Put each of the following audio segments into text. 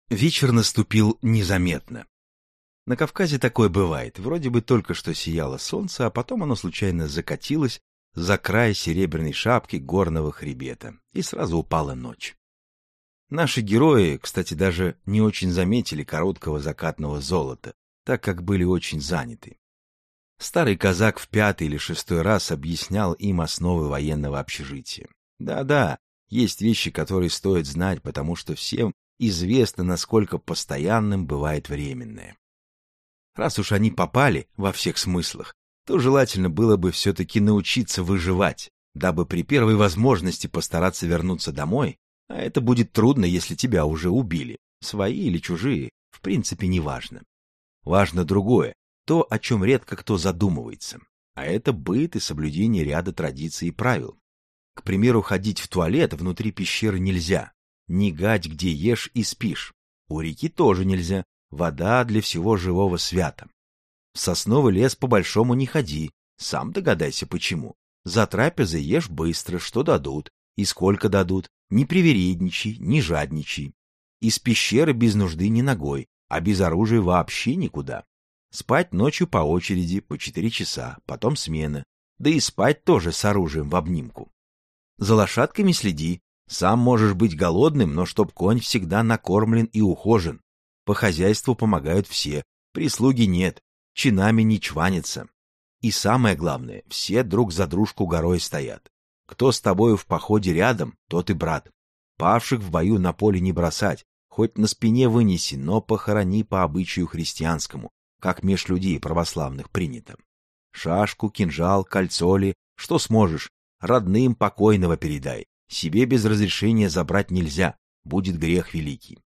Вечер наступил незаметно. На Кавказе такое бывает. Вроде бы только что сияло солнце, а потом оно случайно закатилось за край серебряной шапки горного хребета, и сразу упала ночь. Наши герои, кстати, даже не очень заметили короткого закатного золота, так как были очень заняты. Старый казак в 5-й или 6-й раз объяснял им основы военного общежития. Да-да, есть вещи, которые стоит знать, потому что всем известно, насколько постоянным бывает временное. Раз уж они попали во всех смыслах, то желательно было бы все-таки научиться выживать, дабы при первой возможности постараться вернуться домой, а это будет трудно, если тебя уже убили, свои или чужие, в принципе, не важно. Важно другое, то, о чем редко кто задумывается, а это быт и соблюдение ряда традиций и правил. К примеру, ходить в туалет внутри пещеры нельзя, не гать, где ешь и спишь. У реки тоже нельзя, вода для всего живого свята. В сосновый лес по-большому не ходи, сам догадайся почему. За трапезой ешь быстро, что дадут и сколько дадут, не привередничай, не жадничай. Из пещеры без нужды ни ногой, а без оружия вообще никуда. Спать ночью по очереди, по 4 часа, потом смена, да и спать тоже с оружием в обнимку. За лошадками следи, сам можешь быть голодным, но чтоб конь всегда накормлен и ухожен. По хозяйству помогают все, прислуги нет, чинами не чванятся. И самое главное, все друг за дружку горой стоят. Кто с тобою в походе рядом, тот и брат. Павших в бою на поле не бросать, хоть на спине вынеси, но похорони по обычаю христианскому, как меж людей православных принято. Шашку, кинжал, кольцо ли, что сможешь, родным покойного передай. Себе без разрешения забрать нельзя, будет грех великий.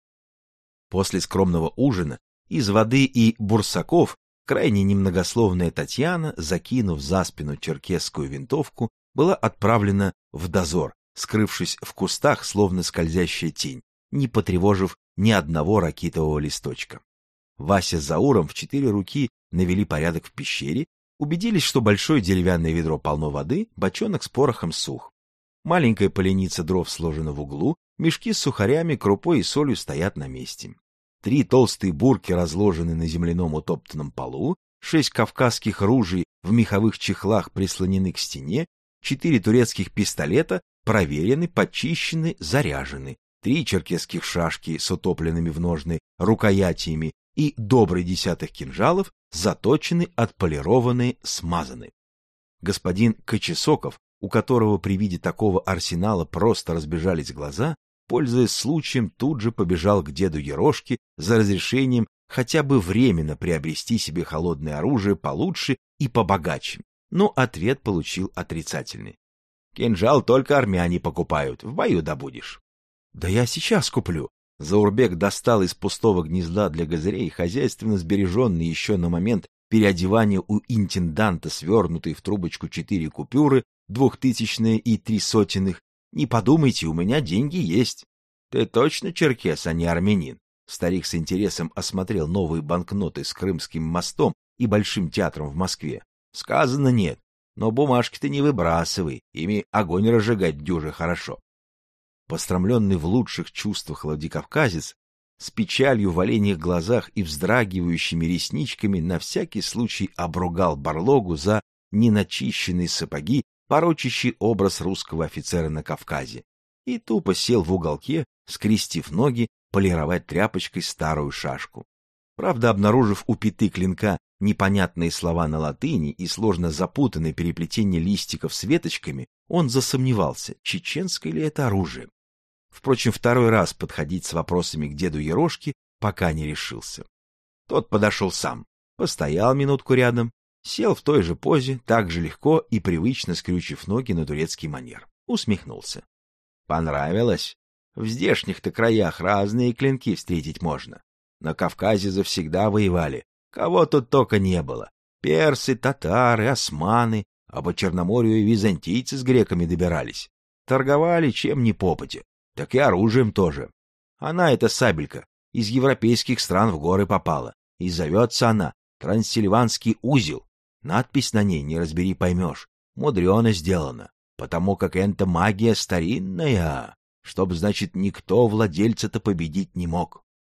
После скромного ужина из воды и бурсаков крайне немногословная Татьяна, закинув за спину черкесскую винтовку, была отправлена в дозор, скрывшись в кустах, словно скользящая тень, не потревожив ни одного ракитового листочка. Вася с Зауром в 4 руки навели порядок в пещере, убедились, что большое деревянное ведро полно воды, бочонок с порохом сух. Маленькая поленица дров сложена в углу, мешки с сухарями, крупой и солью стоят на месте. 3 толстые бурки разложены на земляном утоптанном полу, 6 кавказских ружей в меховых чехлах прислонены к стене, 4 турецких пистолета проверены, почищены, заряжены, 3 черкесских шашки с утопленными в ножны рукоятями и добрый десяток кинжалов заточены, отполированы, смазаны. Господин Кочесоков, у которого при виде такого арсенала просто разбежались глаза, пользуясь случаем, тут же побежал к деду Ерошке за разрешением хотя бы временно приобрести себе холодное оружие получше и побогаче, но ответ получил отрицательный. «Кинжал только армяне покупают, в бою добудешь». «Да я сейчас куплю». Заурбек достал из пустого гнезда для газырей хозяйственно сбереженные еще на момент переодевания у интенданта свернутые в трубочку 4 купюры, 2000-е и 300-ных. «Не подумайте, у меня деньги есть». «Ты точно черкес, а не армянин?» Старик с интересом осмотрел новые банкноты с Крымским мостом и Большим театром в Москве. «Сказано нет, но бумажки ты не выбрасывай, ими огонь разжигать дюже хорошо». Постромленный в лучших чувствах владикавказец, с печалью в оленьих глазах и вздрагивающими ресничками на всякий случай обругал барлогу за неначищенные сапоги, порочащий образ русского офицера на Кавказе, и тупо сел в уголке, скрестив ноги, полировать тряпочкой старую шашку. Правда, обнаружив у пяты клинка непонятные слова на латыни и сложно запутанное переплетение листиков с веточками, он засомневался, чеченское ли это оружие. Впрочем, второй раз подходить с вопросами к деду Ерошке пока не решился. Тот подошел сам, постоял минутку рядом, сел в той же позе, так же легко и привычно скрючив ноги на турецкий манер. Усмехнулся. Понравилось? В здешних-то краях разные клинки встретить можно. На Кавказе завсегда воевали. Кого тут только не было. Персы, татары, османы, а по Черноморью и византийцы с греками добирались. Торговали чем ни попадя, так и оружием тоже. Она, эта сабелька, из европейских стран в горы попала, и зовется она Трансильванский узел. Надпись на ней, не разбери, поймешь, мудрено сделана, потому как это магия старинная, чтоб, значит, никто владельца-то победить не мог.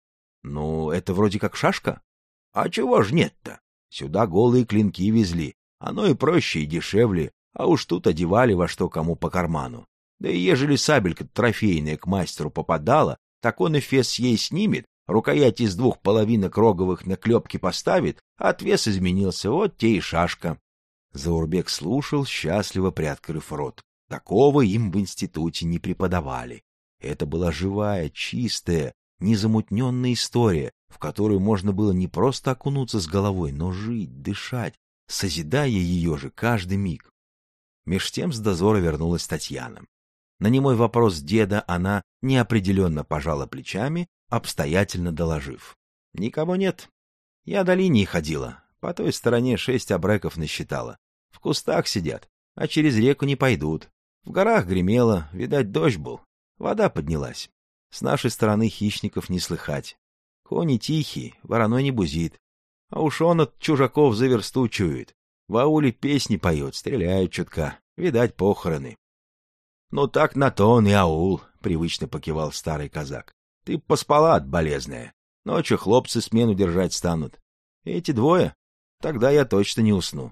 Ну, это вроде как шашка. А чего ж нет-то? Сюда голые клинки везли. Оно и проще, и дешевле, а уж тут одевали во что кому по карману. Да и ежели сабелька трофейная к мастеру попадала, так он и фес ей снимет, рукоять из 2 половинок роговых на клепки поставит, а отвес изменился, вот те и шашка. Заурбек слушал, счастливо приоткрыв рот. Такого им в институте не преподавали. Это была живая, чистая, незамутненная история, в которую можно было не просто окунуться с головой, но жить, дышать, созидая ее же каждый миг. Меж тем с дозора вернулась Татьяна. На немой вопрос деда она неопределенно пожала плечами, обстоятельно доложив. — Никого нет. Я до линии ходила. По той стороне 6 абреков насчитала. В кустах сидят, а через реку не пойдут. В горах гремело, видать, дождь был. Вода поднялась. С нашей стороны хищников не слыхать. Кони тихие, вороной не бузит. А уж он от чужаков за версту чует. В ауле песни поет, стреляют чутка. Видать, похороны. — Ну так на то он и аул, — привычно покивал старый казак. — Ты поспала, болезная. Ночью хлопцы смену держать станут. Эти 2? Тогда я точно не усну.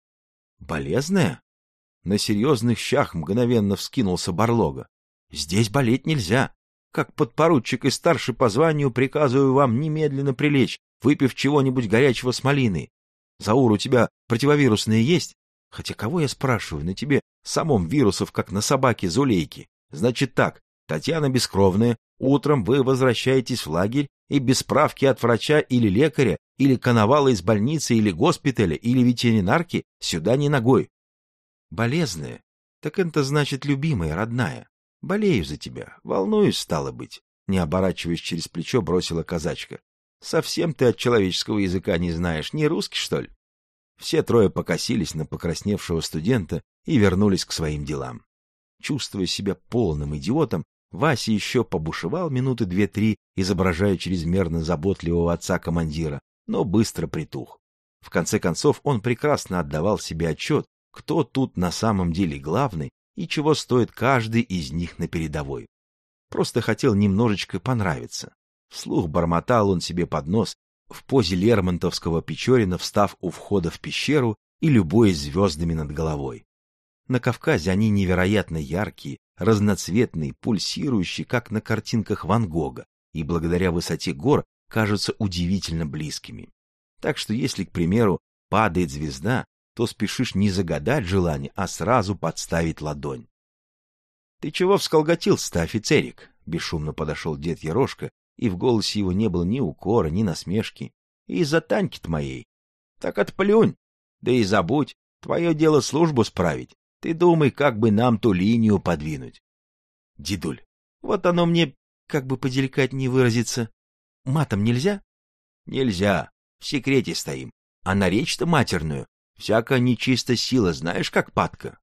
— Болезная? На серьезных щах мгновенно вскинулся Барлога. — Здесь болеть нельзя. Как подпоручик и старший по званию приказываю вам немедленно прилечь, выпив чего-нибудь горячего с малиной. Заур, у тебя противовирусные есть? Хотя кого я спрашиваю, на тебе самом вирусов, как на собаке Зулейки. Значит так, Татьяна бескровная, утром вы возвращаетесь в лагерь и без справки от врача или лекаря, или коновала из больницы, или госпиталя, или ветеринарки сюда не ногой. Болезная? Так это значит любимая, родная. Болею за тебя, волнуюсь, стало быть. Не оборачиваясь через плечо, бросила казачка. Совсем ты от человеческого языка не знаешь, не русский, что ли? Все 3 покосились на покрасневшего студента и вернулись к своим делам. Чувствуя себя полным идиотом, Вася еще побушевал минуты 2-3, изображая чрезмерно заботливого отца-командира, но быстро притух. В конце концов, он прекрасно отдавал себе отчет, кто тут на самом деле главный и чего стоит каждый из них на передовой. Просто хотел немножечко понравиться. Вслух бормотал он себе под нос, в позе Лермонтовского Печорина, встав у входа в пещеру и любуясь звездами над головой. На Кавказе они невероятно яркие, разноцветные, пульсирующие, как на картинках Ван Гога, и благодаря высоте гор кажутся удивительно близкими. Так что если, к примеру, падает звезда, то спешишь не загадать желание, а сразу подставить ладонь. — Ты чего всколготился-то, офицерик? — бесшумно подошел дед Ерошка, и в голосе его не было ни укора, ни насмешки. — Из-за Таньки-то моей. Так отплюнь, да и забудь, твое дело службу справить. Ты думай, как бы нам ту линию подвинуть. — Дедуль, вот оно мне, как бы поделикатнее выразиться, матом нельзя? — Нельзя, в секрете стоим. А на речь-то матерную всякая нечистая сила, знаешь, как падка.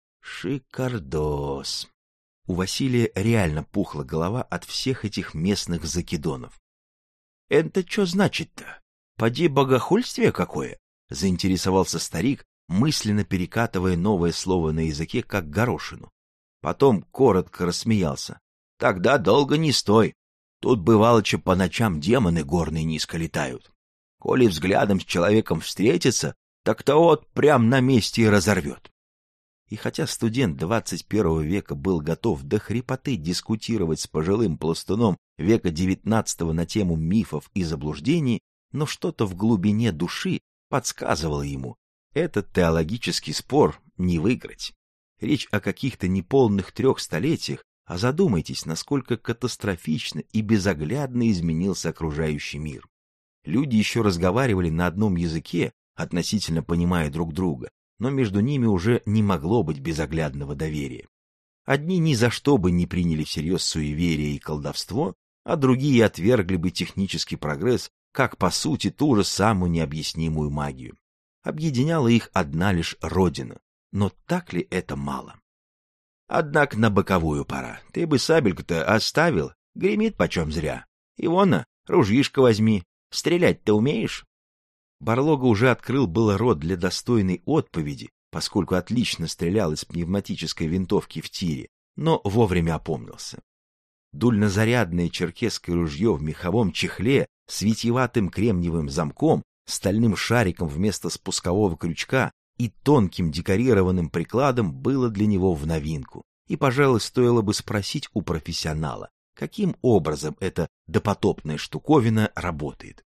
Шикардос. У Василия реально пухла голова от всех этих местных закидонов. — Это что значит-то? Поди богохульствие какое? — заинтересовался старик, мысленно перекатывая новое слово на языке, как горошину. Потом коротко рассмеялся. — Тогда долго не стой. Тут бывало, что по ночам демоны горные низко летают. Коли взглядом с человеком встретится, так того вот прям на месте и разорвет. И хотя студент 21 века был готов до хрипоты дискутировать с пожилым пластуном века 19 на тему мифов и заблуждений, но что-то в глубине души подсказывало ему, этот теологический спор не выиграть. Речь о каких-то неполных 3 столетиях, а задумайтесь, насколько катастрофично и безоглядно изменился окружающий мир. Люди еще разговаривали на одном языке, относительно понимая друг друга, но между ними уже не могло быть безоглядного доверия. Одни ни за что бы не приняли всерьез суеверие и колдовство, а другие отвергли бы технический прогресс как, по сути, ту же самую необъяснимую магию. Объединяла их одна лишь родина, но так ли это мало? Однако на боковую пора. Ты бы сабельку-то оставил, гремит почем зря. Ивона, ружьишко возьми, стрелять-то умеешь? Барлога уже открыл было рот для достойной отповеди, поскольку отлично стрелял из пневматической винтовки в тире, но вовремя опомнился. Дульнозарядное черкесское ружье в меховом чехле с витиеватым кремниевым замком, стальным шариком вместо спускового крючка и тонким декорированным прикладом было для него в новинку. И, пожалуй, стоило бы спросить у профессионала, каким образом эта допотопная штуковина работает.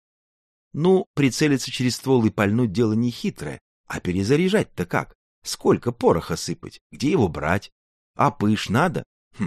Ну, прицелиться через ствол и пальнуть дело нехитрое, а перезаряжать-то как? Сколько пороха сыпать? Где его брать? А пыш надо?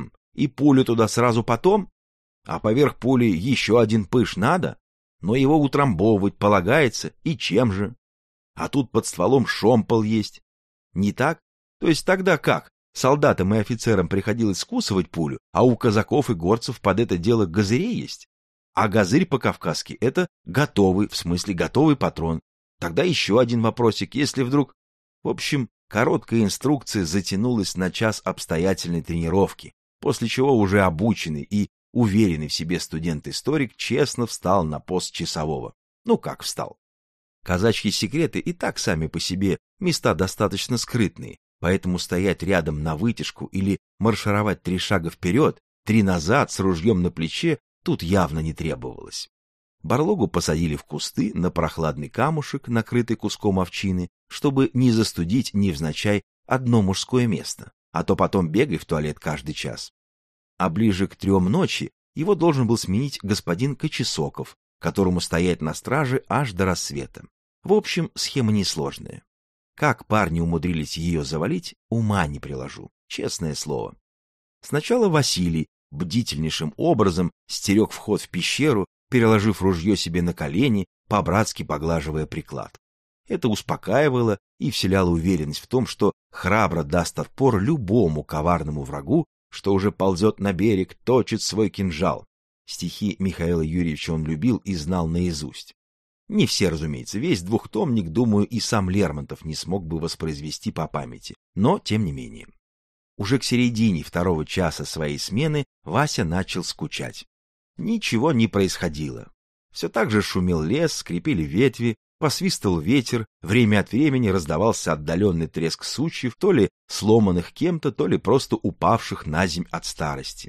И пулю туда сразу потом? А поверх пули еще один пыш надо? Но его утрамбовывать полагается, и чем же? А тут под стволом шомпол есть. Не так? То есть тогда как? Солдатам и офицерам приходилось скусывать пулю, а у казаков и горцев под это дело газыри есть? А газырь по-кавказски — это готовый, в смысле готовый патрон. Тогда еще один вопросик, если вдруг... В общем, короткая инструкция затянулась на час обстоятельной тренировки, после чего уже обученный и уверенный в себе студент-историк честно встал на пост часового. Ну как встал? Казачьи секреты и так сами по себе места достаточно скрытные, поэтому стоять рядом на вытяжку или маршировать 3 шага вперед, 3 назад с ружьем на плече тут явно не требовалось. Барлогу посадили в кусты на прохладный камушек, накрытый куском овчины, чтобы не застудить невзначай одно мужское место, а то потом бегай в туалет каждый час. А ближе к 3 ночи его должен был сменить господин Кочесоков, которому стоять на страже аж до рассвета. В общем, схема несложная. Как парни умудрились ее завалить, ума не приложу, честное слово. Сначала Василий бдительнейшим образом стерег вход в пещеру, переложив ружье себе на колени, по-братски поглаживая приклад. Это успокаивало и вселяло уверенность в том, что храбро даст отпор любому коварному врагу, что уже ползет на берег, точит свой кинжал. Стихи Михаила Юрьевича он любил и знал наизусть. Не все, разумеется, весь двухтомник, думаю, и сам Лермонтов не смог бы воспроизвести по памяти, но тем не менее. Уже к середине 2 часа своей смены Вася начал скучать. Ничего не происходило. Все так же шумел лес, скрипели ветви, посвистывал ветер, время от времени раздавался отдаленный треск сучьев, то ли сломанных кем-то, то ли просто упавших на земь от старости.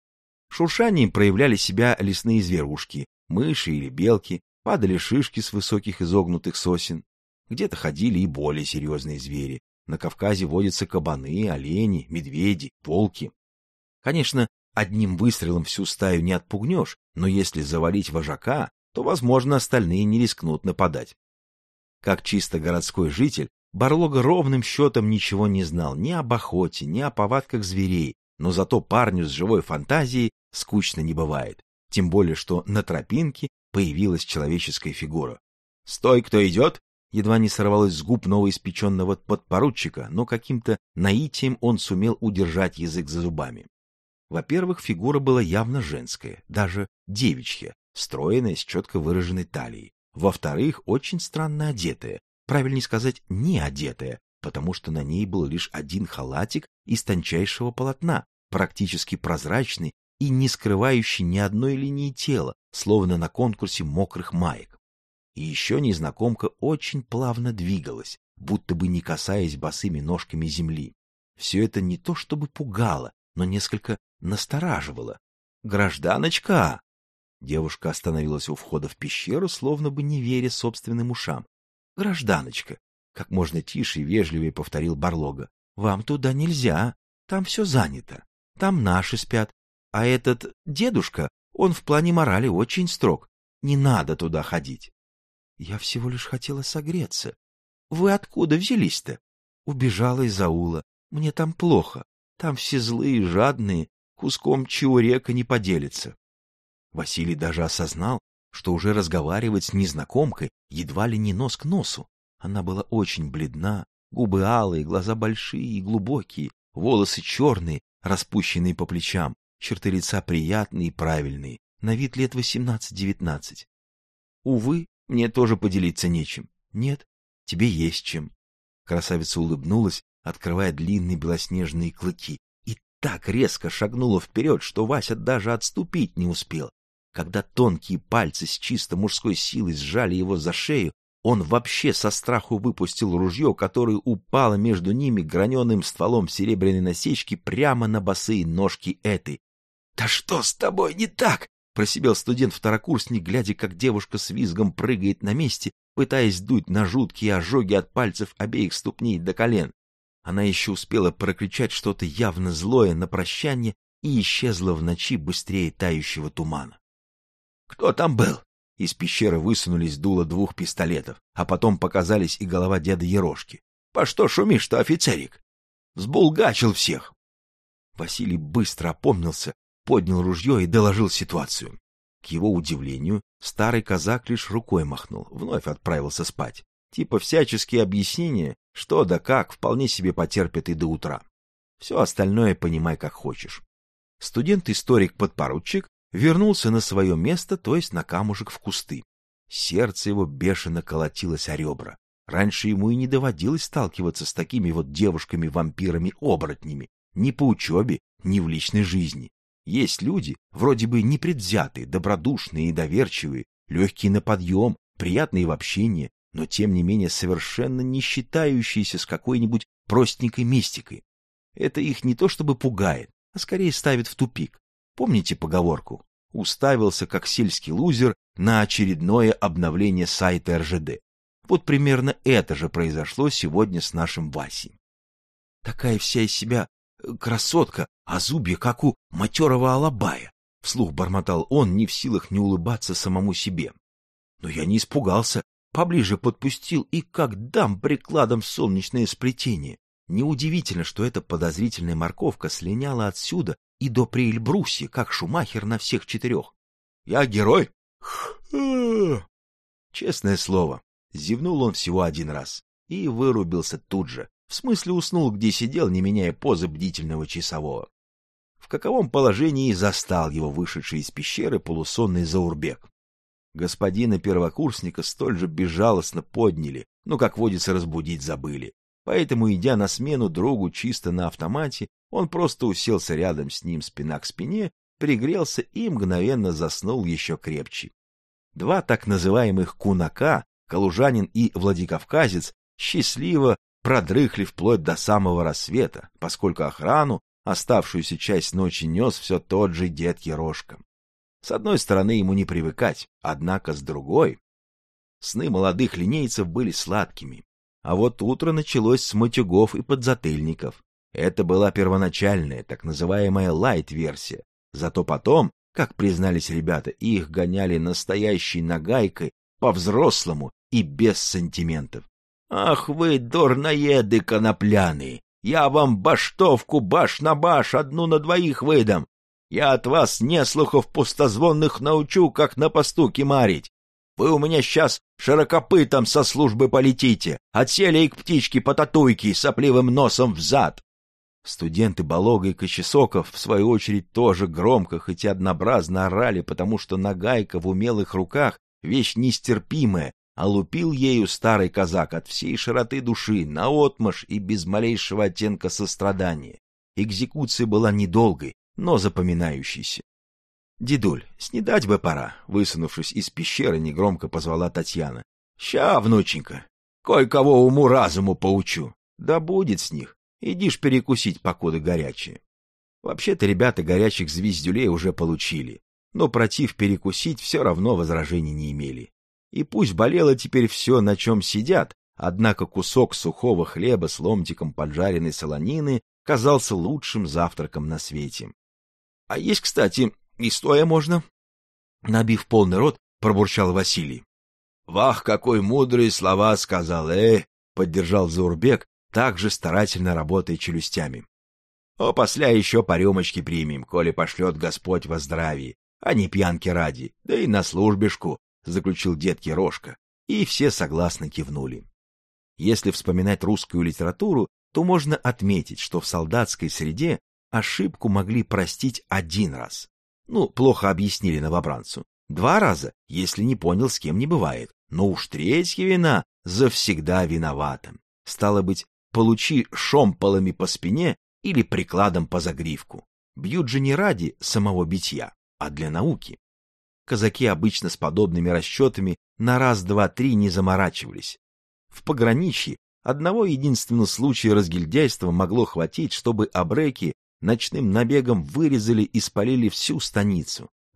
Шуршанием проявляли себя лесные зверушки, мыши или белки, падали шишки с высоких изогнутых сосен. Где-то ходили и более серьезные звери. На Кавказе водятся кабаны, олени, медведи, волки. Конечно, одним выстрелом всю стаю не отпугнешь, но если завалить вожака, то, возможно, остальные не рискнут нападать. Как чисто городской житель, Барлога ровным счетом ничего не знал ни об охоте, ни о повадках зверей, но зато парню с живой фантазией скучно не бывает, тем более что на тропинке появилась человеческая фигура. «Стой, кто идет!» Едва не сорвалось с губ новоиспеченного подпоручика, но каким-то наитием он сумел удержать язык за зубами. Во-первых, фигура была явно женская, даже девичья, стройная, с четко выраженной талией. Во-вторых, очень странно одетая, правильнее сказать, не одетая, потому что на ней был лишь один халатик из тончайшего полотна, практически прозрачный и не скрывающий ни одной линии тела, словно на конкурсе мокрых маек. И еще незнакомка очень плавно двигалась, будто бы не касаясь босыми ножками земли. Все это не то чтобы пугало, но несколько настораживало. «Гражданочка!» Девушка остановилась у входа в пещеру, словно бы не веря собственным ушам. «Гражданочка!» — как можно тише и вежливее повторил Барлога. «Вам туда нельзя, там все занято, там наши спят, а этот дедушка, он в плане морали очень строг, не надо туда ходить». «Я всего лишь хотела согреться. Вы откуда взялись-то?» «Убежала из аула. Мне там плохо. Там все злые, жадные, куском чурека не поделятся». Василий даже осознал, что уже разговаривать с незнакомкой едва ли не нос к носу. Она была очень бледна, губы алые, глаза большие и глубокие, волосы черные, распущенные по плечам, черты лица приятные и правильные, на вид лет 18-19. «Увы, мне тоже поделиться нечем». «Нет, тебе есть чем». Красавица улыбнулась, открывая длинные белоснежные клыки, и так резко шагнула вперед, что Вася даже отступить не успел. Когда тонкие пальцы с чисто мужской силой сжали его за шею, он вообще со страху выпустил ружье, которое упало между ними граненым стволом серебряной насечки прямо на босые ножки этой. «Да что с тобой не так?» просипел студент-второкурсник, глядя, как девушка с визгом прыгает на месте, пытаясь дуть на жуткие ожоги от пальцев обеих ступней до колен. Она еще успела прокричать что-то явно злое на прощание и исчезла в ночи быстрее тающего тумана. «Кто там был?» Из пещеры высунулись дуло 2 пистолетов, а потом показались и голова деда Ерошки. «По что шумишь-то, офицерик? Сбулгачил всех!» Василий быстро опомнился, поднял ружье и доложил ситуацию. К его удивлению, старый казак лишь рукой махнул, вновь отправился спать. Типа всяческие объяснения, что да как, вполне себе потерпят и до утра. Все остальное понимай как хочешь. Студент-историк-подпоручик вернулся на свое место, то есть на камушек в кусты. Сердце его бешено колотилось о ребра. Раньше ему и не доводилось сталкиваться с такими вот девушками-вампирами-оборотнями, ни по учебе, ни в личной жизни. Есть люди, вроде бы непредвзятые, добродушные и доверчивые, легкие на подъем, приятные в общении, но тем не менее совершенно не считающиеся с какой-нибудь простенькой мистикой. Это их не то чтобы пугает, а скорее ставит в тупик. Помните поговорку? Уставился, как сельский лузер, на очередное обновление сайта РЖД. Вот примерно это же произошло сегодня с нашим Васей. Такая вся из себя красотка, а зубья, как у матерого алабая. Вслух бормотал он, не в силах не улыбаться самому себе. Но я не испугался, поближе подпустил и как дам прикладом в солнечное сплетение. Неудивительно, что эта подозрительная морковка слиняла отсюда и до Приэльбрусья, как Шумахер на всех 4. Я герой? Честное слово, зевнул он всего 1 раз и вырубился тут же. В смысле уснул, где сидел, не меняя позы бдительного часового. В каковом положении застал его вышедший из пещеры полусонный Заурбек. Господина первокурсника столь же безжалостно подняли, но, как водится, разбудить забыли. Поэтому, идя на смену другу чисто на автомате, он просто уселся рядом с ним спина к спине, пригрелся и мгновенно заснул еще крепче. 2 так называемых кунака, калужанин и владикавказец, счастливо продрыхли вплоть до самого рассвета, поскольку охрану оставшуюся часть ночи нес все тот же дед Ерошка. С одной стороны, ему не привыкать, однако с другой. Сны молодых линейцев были сладкими, а вот утро началось с матюгов и подзатыльников. Это была первоначальная, так называемая лайт-версия, зато потом, как признались ребята, их гоняли настоящей нагайкой, по-взрослому и без сантиментов. «Ах вы, дурноеды конопляные! Я вам баштовку баш на баш, 1 на 2 выдам! Я от вас неслухов пустозвонных научу, как на посту кимарить! Вы у меня сейчас широкопытом со службы полетите, отсели и к птичке по татуйке сопливым носом взад!» Студенты Болога и Кочесоков, в свою очередь, тоже громко, хоть и однообразно орали, потому что нагайка в умелых руках — вещь нестерпимая, а лупил ею старый казак от всей широты души, наотмашь и без малейшего оттенка сострадания. Экзекуция была недолгой, но запоминающейся. — Дедуль, снедать бы пора, — высунувшись из пещеры, негромко позвала Татьяна. — Ща, внученька, кое-кого уму-разуму поучу. Да будет с них, иди ж перекусить, покуда горячее. Вообще-то ребята горячих звездюлей уже получили, но против перекусить все равно возражений не имели. И пусть болело теперь все, на чем сидят, однако кусок сухого хлеба с ломтиком поджаренной солонины казался лучшим завтраком на свете. — А есть, кстати, и стоя можно. Набив полный рот, пробурчал Василий. — Вах, какой мудрые слова сказал, поддержал Заурбек, также старательно работая челюстями. — Опосля еще по рюмочке примем, коли пошлет Господь во здравии, а не пьянки ради, да и на службешку, — заключил дед Ерошка, и все согласно кивнули. Если вспоминать русскую литературу, то можно отметить, что в солдатской среде ошибку могли простить 1 раз. Ну, плохо объяснили новобранцу. 2 раза, если не понял, с кем не бывает. Но уж 3-я вина завсегда виновата. Стало быть, получи шомполами по спине или прикладом по загривку. Бьют же не ради самого битья, а для науки. Казаки обычно с подобными расчетами на 1, 2, 3 не заморачивались. В пограничье одного единственного случая разгильдяйства могло хватить, чтобы абреки ночным набегом вырезали и спалили всю станицу,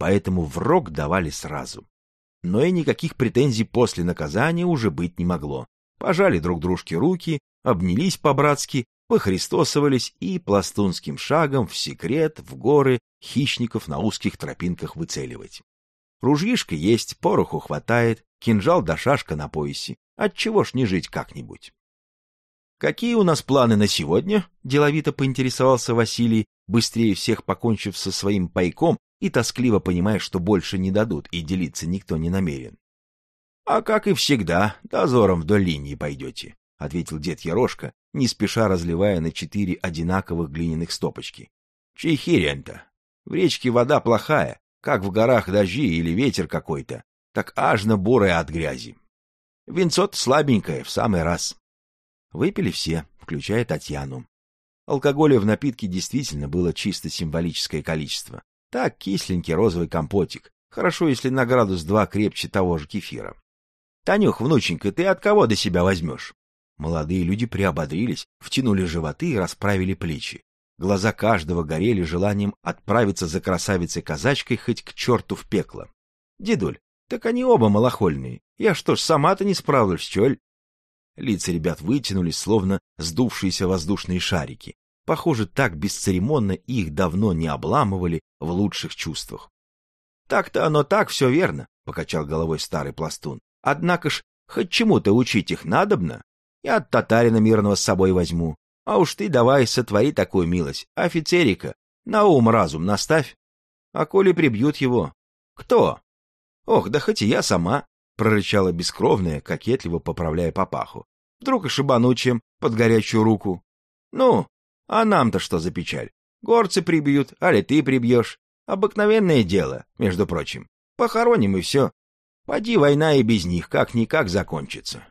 поэтому в рог давали сразу. Но и никаких претензий после наказания уже быть не могло. Пожали друг дружке руки, обнялись по-братски, похристосовались и пластунским шагом в секрет, в горы, хищников на узких тропинках выцеливать. Ружьишко есть, пороху хватает, кинжал да шашка на поясе. Отчего ж не жить как-нибудь? «Какие у нас планы на сегодня?» — деловито поинтересовался Василий, быстрее всех покончив со своим пайком и тоскливо понимая, что больше не дадут, и делиться никто не намерен. «А как и всегда, дозором вдоль линии пойдете», — ответил дед Ерошка, не спеша разливая на 4 одинаковых глиняных стопочки. «Чей херень-то? В речке вода плохая, как в горах дожди или ветер какой-то, так ажно бурая от грязи. Винцо-то слабенькое, в самый раз». Выпили все, включая Татьяну. Алкоголя в напитке действительно было чисто символическое количество. Так, кисленький розовый компотик. Хорошо, если на градус 2 крепче того же кефира. «Танюх, внученька, ты от кого до себя возьмешь?» Молодые люди приободрились, втянули животы и расправили плечи. Глаза каждого горели желанием отправиться за красавицей-казачкой хоть к черту в пекло. «Дедуль, так они оба малохольные. Я что ж, сама-то не справлюсь, чёль?» Лица ребят вытянулись, словно сдувшиеся воздушные шарики. Похоже, так бесцеремонно их давно не обламывали в лучших чувствах. «Так-то оно так, все верно», — покачал головой старый пластун. «Однако ж, хоть чему-то учить их надобно. Я от татарина мирного с собой возьму. А уж ты давай сотвори такую милость, офицерика, на ум-разум наставь. А коли прибьют его? Кто? Ох, да хоть и я сама», — прорычала бескровная, кокетливо поправляя папаху. «Вдруг ошибану чем под горячую руку? Ну, а нам-то что за печаль? Горцы прибьют, али ты прибьешь. Обыкновенное дело, между прочим. Похороним и все. Поди война и без них как-никак закончится».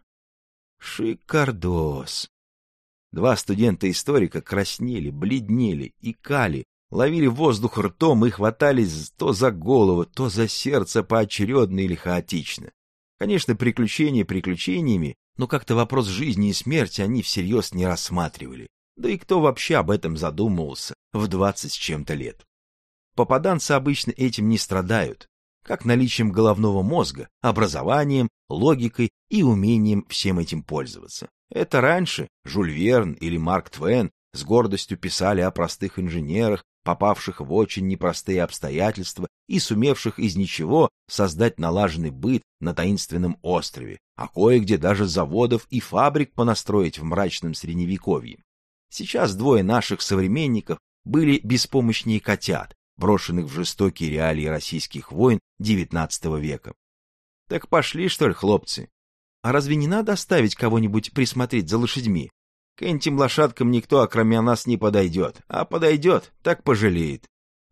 Шикардос. 2 студента-историка краснели, бледнели, икали, ловили воздух ртом и хватались то за голову, то за сердце поочередно или хаотично. Конечно, приключения приключениями, но как-то вопрос жизни и смерти они всерьез не рассматривали. Да и кто вообще об этом задумывался в 20 с чем-то лет? Попаданцы обычно этим не страдают, как наличием головного мозга, образованием, логикой и умением всем этим пользоваться. Это раньше Жюль Верн или Марк Твен с гордостью писали о простых инженерах, попавших в очень непростые обстоятельства и сумевших из ничего создать налаженный быт на таинственном острове, а кое-где даже заводов и фабрик понастроить в мрачном средневековье. Сейчас 2 наших современников были беспомощнее котят, брошенных в жестокие реалии российских войн XIX века. Так пошли, что ли, хлопцы? А разве не надо оставить кого-нибудь присмотреть за лошадьми? К этим лошадкам никто, окромя нас, не подойдет. А подойдет, так пожалеет.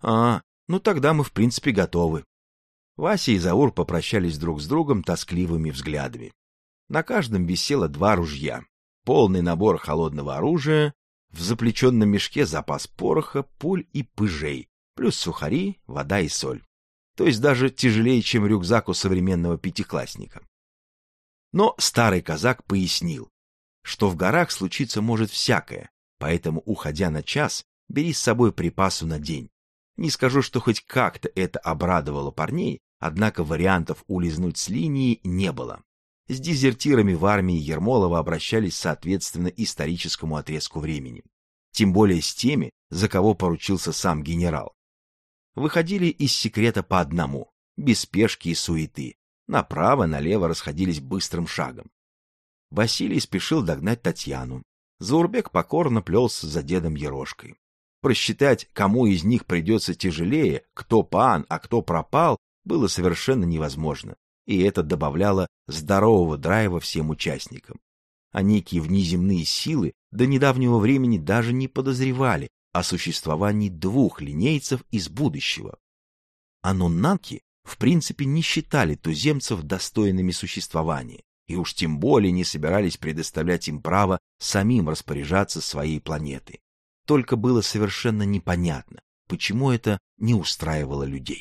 Ну тогда мы в принципе готовы. Вася и Заур попрощались друг с другом тоскливыми взглядами. На каждом висело 2 ружья, полный набор холодного оружия, в заплеченном мешке запас пороха, пуль и пыжей, плюс сухари, вода и соль. То есть даже тяжелее, чем рюкзак у современного 5-классника. Но старый казак пояснил, что в горах случиться может всякое, поэтому, уходя на час, бери с собой припасу на день. Не скажу, что хоть как-то это обрадовало парней, однако вариантов улизнуть с линии не было. С дезертирами в армии Ермолова обращались соответственно историческому отрезку времени. Тем более с теми, за кого поручился сам генерал. Выходили из секрета по одному, без спешки и суеты. Направо-налево расходились быстрым шагом. Василий спешил догнать Татьяну. Заурбек покорно плелся за дедом Ерошкой. Просчитать, кому из них придется тяжелее, кто пан, а кто пропал, было совершенно невозможно, и это добавляло здорового драйва всем участникам. А некие внеземные силы до недавнего времени даже не подозревали о существовании 2 линейцев из будущего. Ануннаки в принципе не считали туземцев достойными существования, и уж тем более не собирались предоставлять им право самим распоряжаться своей планетой. Только было совершенно непонятно, почему это не устраивало людей.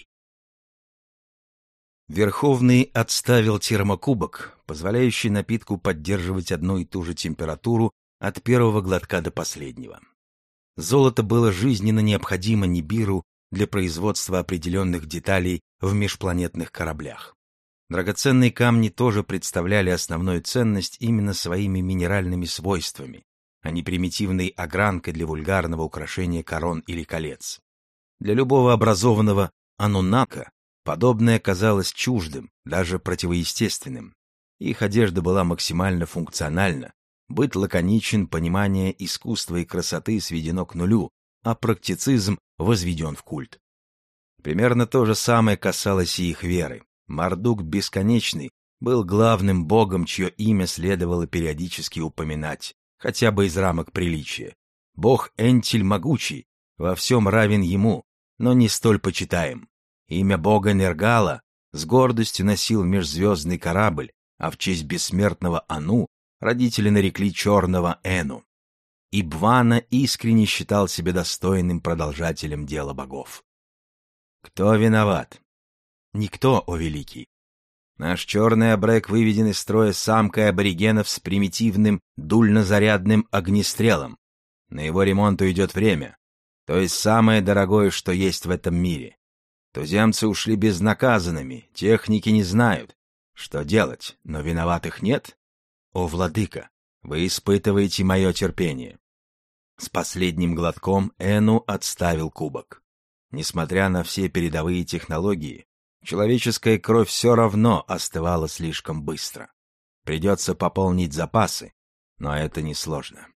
Верховный отставил термокубок, позволяющий напитку поддерживать одну и ту же температуру от первого глотка до последнего. Золото было жизненно необходимо Нибиру для производства определенных деталей в межпланетных кораблях. Драгоценные камни тоже представляли основную ценность именно своими минеральными свойствами, а не примитивной огранкой для вульгарного украшения корон или колец. Для любого образованного ануннака подобное казалось чуждым, даже противоестественным. Их одежда была максимально функциональна, быт лаконичен, понимание искусства и красоты сведено к нулю, а практицизм возведен в культ. Примерно то же самое касалось и их веры. Мардук Бесконечный был главным богом, чье имя следовало периодически упоминать, хотя бы из рамок приличия. Бог Энтиль Могучий во всем равен ему, но не столь почитаем. Имя бога Нергала с гордостью носил межзвездный корабль, а в честь бессмертного Ану родители нарекли черного Эну. И Бвана искренне считал себя достойным продолжателем дела богов. Кто виноват? Никто, о великий. Наш черный абрек выведен из строя самкой аборигенов с примитивным дульнозарядным огнестрелом. На его ремонт уйдет время, то есть самое дорогое, что есть в этом мире. Туземцы ушли безнаказанными, техники не знают, что делать, но виноватых нет. О, владыка, вы испытываете мое терпение. С последним глотком Эну отставил кубок. Несмотря на все передовые технологии, человеческая кровь все равно остывала слишком быстро. Придется пополнить запасы, но это несложно.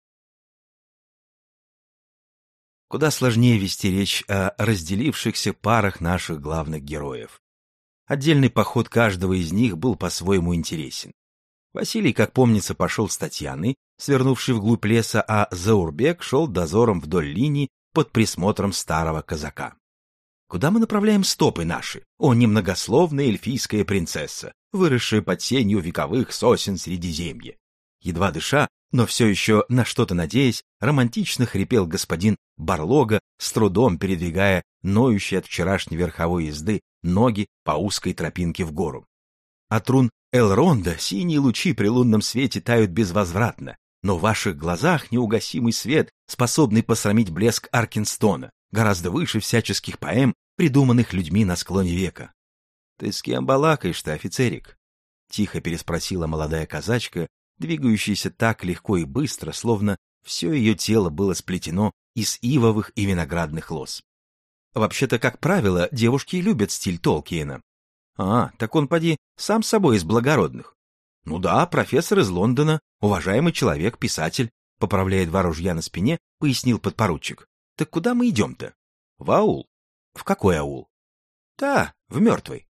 Куда сложнее вести речь о разделившихся парах наших главных героев. Отдельный поход каждого из них был по-своему интересен. Василий, как помнится, пошел с Татьяной, свернувшей вглубь леса, а Заурбек шел дозором вдоль линии под присмотром старого казака. Куда мы направляем стопы наши, о немногословная эльфийская принцесса, выросшая под сенью вековых сосен Средиземья? Едва дыша, но все еще на что-то надеясь, романтично хрипел господин Барлога, с трудом передвигая ноющие от вчерашней верховой езды ноги по узкой тропинке в гору. От рун Элронда синие лучи при лунном свете тают безвозвратно, но в ваших глазах неугасимый свет, способный посрамить блеск Аркенстона, гораздо выше всяческих поэм, придуманных людьми на склоне века. — Ты с кем балакаешь-то, офицерик? — тихо переспросила молодая казачка, двигающаяся так легко и быстро, словно все ее тело было сплетено из ивовых и виноградных лоз. Вообще-то, как правило, девушки любят стиль Толкиена. А, так он, поди, сам собой из благородных. Ну да, профессор из Лондона, уважаемый человек, писатель, поправляя два ружья на спине, пояснил подпоручик. Так куда мы идем-то? В аул. В какой аул? Да, в мертвый.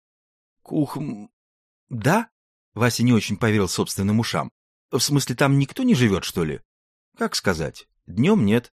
Да? Вася не очень поверил собственным ушам. В смысле, там никто не живет, что ли? Как сказать? Днем нет.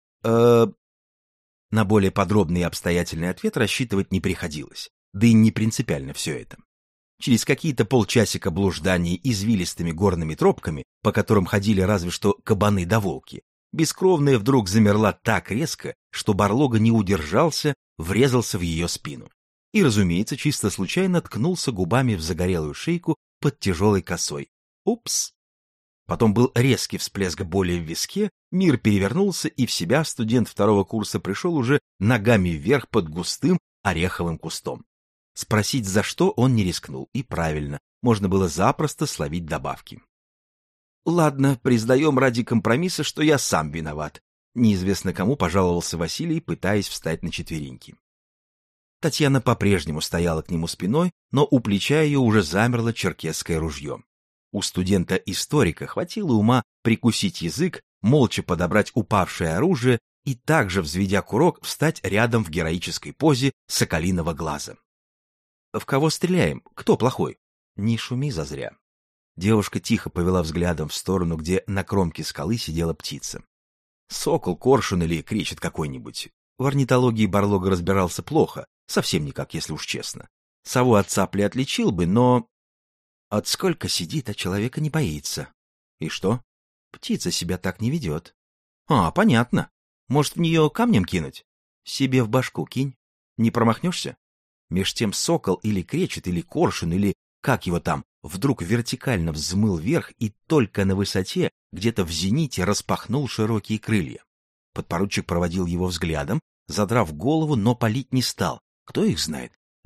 На более подробный и обстоятельный ответ рассчитывать не приходилось, да и не принципиально все это. Через какие-то полчасика блужданий извилистыми горными тропками, по которым ходили разве что кабаны да волки, бескровная вдруг замерла так резко, что Барлога не удержался, врезался в ее спину. И, разумеется, чисто случайно ткнулся губами в загорелую шейку под тяжелой косой. Упс! Потом был резкий всплеск боли в виске, мир перевернулся, и в себя студент второго курса пришел уже ногами вверх под густым ореховым кустом. Спросить, за что, он не рискнул, и правильно, можно было запросто словить добавки. «Ладно, признаем ради компромисса, что я сам виноват», неизвестно кому пожаловался Василий, пытаясь встать на четвереньки. Татьяна по-прежнему стояла к нему спиной, но у плеча ее уже замерло черкесское ружье. У студента-историка хватило ума прикусить язык, молча подобрать упавшее оружие и также, взведя курок, встать рядом в героической позе соколиного глаза. «В кого стреляем? Кто плохой?» «Не шуми зазря». Девушка тихо повела взглядом в сторону, где на кромке скалы сидела птица. Сокол, коршун или кречет какой-нибудь. В орнитологии Барлога разбирался плохо, совсем никак, если уж честно. Сову от цапли отличил бы, но... От сколько сидит, а человека не боится. И что? Птица себя так не ведет. А, понятно. Может, в нее камнем кинуть? Себе в башку кинь. Не промахнешься? Меж тем сокол или кречет, или коршун, или как его там, вдруг вертикально взмыл вверх и только на высоте, где-то в зените, распахнул широкие крылья. Подпоручик проводил его взглядом, задрав голову, но палить не стал. Кто их знает?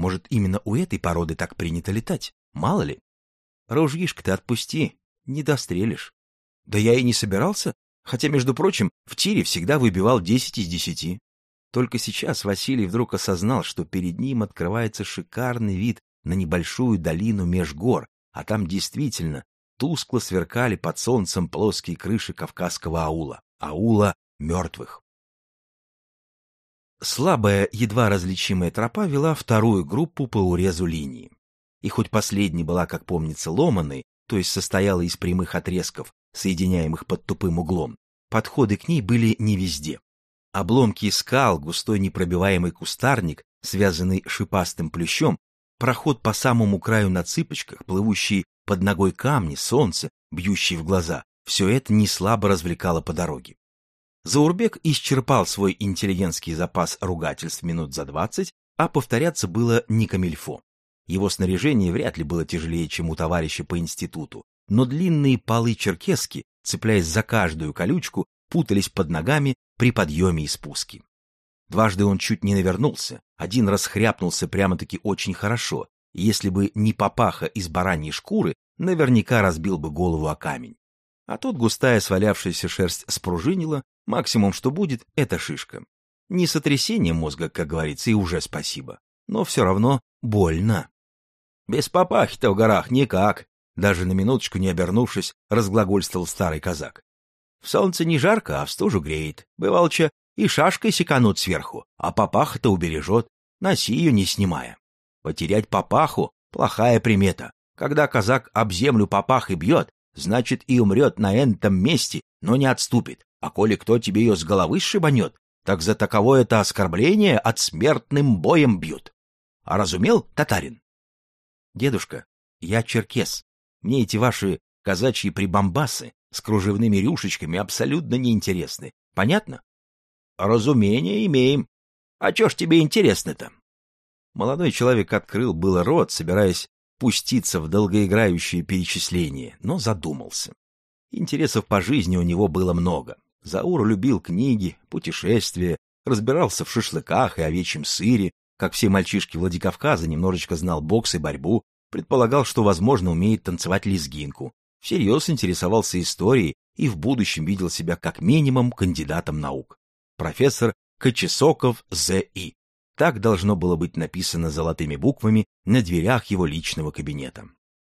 Может, именно у этой породы так принято летать? Мало ли. Ружьишко-то отпусти, не дострелишь. Да я и не собирался, хотя, между прочим, в тире всегда выбивал 10 из 10. Только сейчас Василий вдруг осознал, что перед ним открывается шикарный вид на небольшую долину меж гор, а там действительно тускло сверкали под солнцем плоские крыши кавказского аула мертвых. Слабая, едва различимая тропа вела вторую группу по урезу линии. И хоть последняя была, как помнится, ломаной, то есть состояла из прямых отрезков, соединяемых под тупым углом, подходы к ней были не везде. Обломки скал, густой непробиваемый кустарник, связанный шипастым плющом, проход по самому краю на цыпочках, плывущие под ногой камни, солнце, бьющие в глаза — все это неслабо развлекало по дороге. Заурбек исчерпал свой интеллигентский запас ругательств минут за 20, а повторяться было не камильфо. Его снаряжение вряд ли было тяжелее, чем у товарища по институту, но длинные полы черкесски, цепляясь за каждую колючку, путались под ногами при подъеме и спуске. Дважды он чуть не навернулся, один раз хряпнулся прямо-таки очень хорошо, и если бы не папаха из бараньей шкуры, наверняка разбил бы голову о камень. А тут густая свалявшаяся шерсть спружинила, максимум, что будет, это шишка. Не сотрясение мозга, как говорится, и уже спасибо, но все равно больно. Без папахи-то в горах никак, даже на минуточку не обернувшись, разглагольствовал старый казак. В солнце не жарко, а в стужу греет. Бывалча и шашкой секанут сверху, а папаха-то убережет, носи ее не снимая. Потерять папаху — плохая примета. Когда казак об землю папахой бьет, значит и умрет на энтом месте, но не отступит. А коли кто тебе ее с головы сшибанет, так за таковое это оскорбление от смертным боем бьют. А разумел, татарин? Дедушка, я черкес. Мне эти ваши казачьи прибамбасы с кружевными рюшечками абсолютно неинтересны. Понятно? Разумение имеем. А чё ж тебе интересно-то? Молодой человек открыл было рот, собираясь пуститься в долгоиграющее перечисление, но задумался. Интересов по жизни у него было много. Заур любил книги, путешествия, разбирался в шашлыках и овечьем сыре, как все мальчишки Владикавказа, немножечко знал бокс и борьбу, предполагал, что, возможно, умеет танцевать лезгинку, всерьез интересовался историей и в будущем видел себя как минимум кандидатом наук. Профессор Кочесоков З.И. Так должно было быть написано золотыми буквами на дверях его личного кабинета.